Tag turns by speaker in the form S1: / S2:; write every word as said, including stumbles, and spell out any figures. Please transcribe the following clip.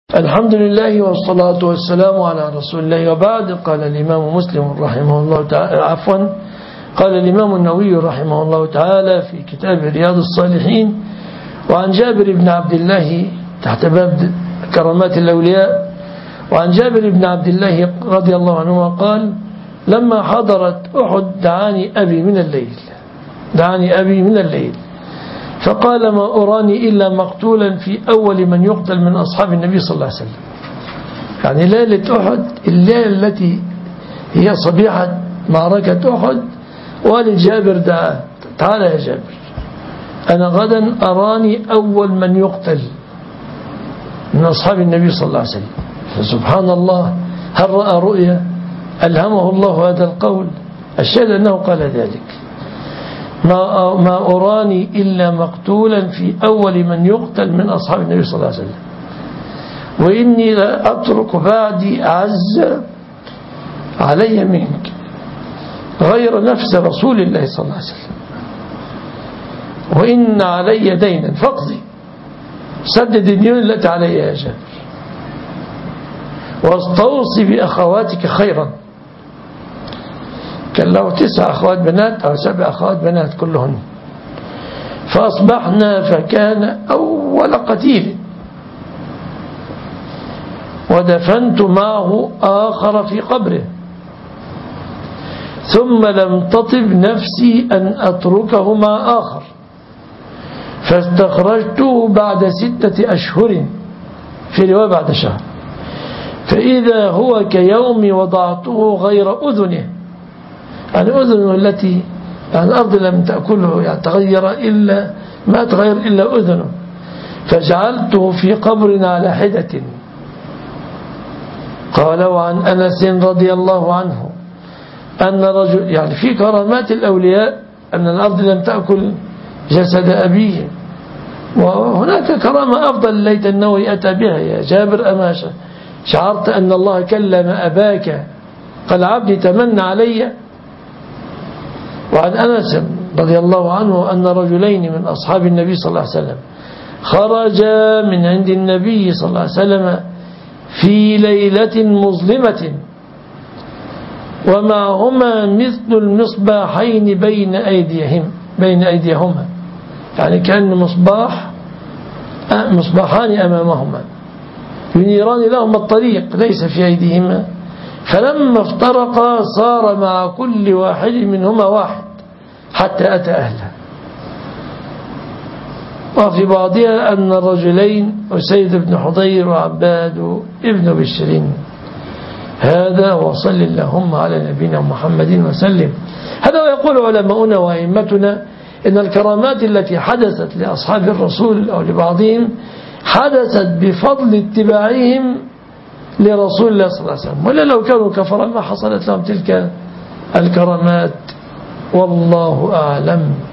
S1: الحمد لله والصلاة والسلام على رسول الله وبعد. قال الإمام مسلم رحمه الله تعالى عفوا قال الإمام النووي رحمه الله تعالى في كتاب رياض الصالحين: وعن جابر بن عبد الله تحت باب كرامات الأولياء، وعن جابر بن عبد الله رضي الله عنهما قال: لما حضرت أحد دعاني أبي من الليل دعاني أبي من الليل فقال: ما أراني إلا مقتولا في أول من يقتل من أصحاب النبي صلى الله عليه وسلم. يعني ليلة أحد، الليلة التي هي صبيحة معركة أحد، والد جابر دعاه: تعال يا جابر، أنا غدا أراني أول من يقتل من أصحاب النبي صلى الله عليه وسلم. فسبحان الله، هل رأى رؤيا ألهمه الله هذا القول؟ الشاهد أنه قال ذلك: ما ما أراني إلا مقتولا في أول من يقتل من أصحاب النبي صلى الله عليه وسلم، وإني لا أترك بعدي أعز علي منك غير نفس رسول الله صلى الله عليه وسلم، وإن علي دينا فاقضي، سدد الديون التي علي يا جابر، واستوصي بأخواتك خيرا. كان له تسع أخوات بنات أو سبع أخوات بنات كلهن، فأصبحنا فكان أول قتيل، ودفنت معه آخر في قبره، ثم لم تطب نفسي أن أتركه مع آخر، فاستخرجته بعد ستة أشهر، في رواية بعد شهر، فإذا هو كيوم وضعته غير أذنه، يعني أذنه التي يعني الأرض لم تأكله، يعني تغير إلا ما تغير إلا أذنه، فجعلته في قبر على حدة. قال: وعن أنس رضي الله عنه أن رجل، يعني في كرامات الأولياء أن الأرض لم تأكل جسد أبيه، وهناك كرامة أفضل ليت النووي أتى بها: يا جابر، أما شعرت أن الله كلم أباك قال عبدي تمنى علي؟ وعن أنس رضي الله عنه أن رجلين من أصحاب النبي صلى الله عليه وسلم خرجا من عند النبي صلى الله عليه وسلم في ليلة مظلمة، ومعهما مثل المصباحين بين أيديهم بين أيديهما، يعني كأن مصباح مصباحان أمامهما ينيران لهما الطريق ليس في أيديهما، فلما افترقا صار مع كل واحد منهما واحد حتى أتى أهله. وفي بعضها أن الرجلين أسيد بن حضير وعباد ابن بشر. هذا وصل اللهم على نبينا محمد وسلم. هذا يقول علماؤنا وأئمتنا إن الكرامات التي حدثت لأصحاب الرسول أو لبعضهم حدثت بفضل اتباعهم لرسول الله صلى الله عليه وسلم، ولا لو كانوا كفرا ما حصلت لهم تلك الكرامات، والله أعلم.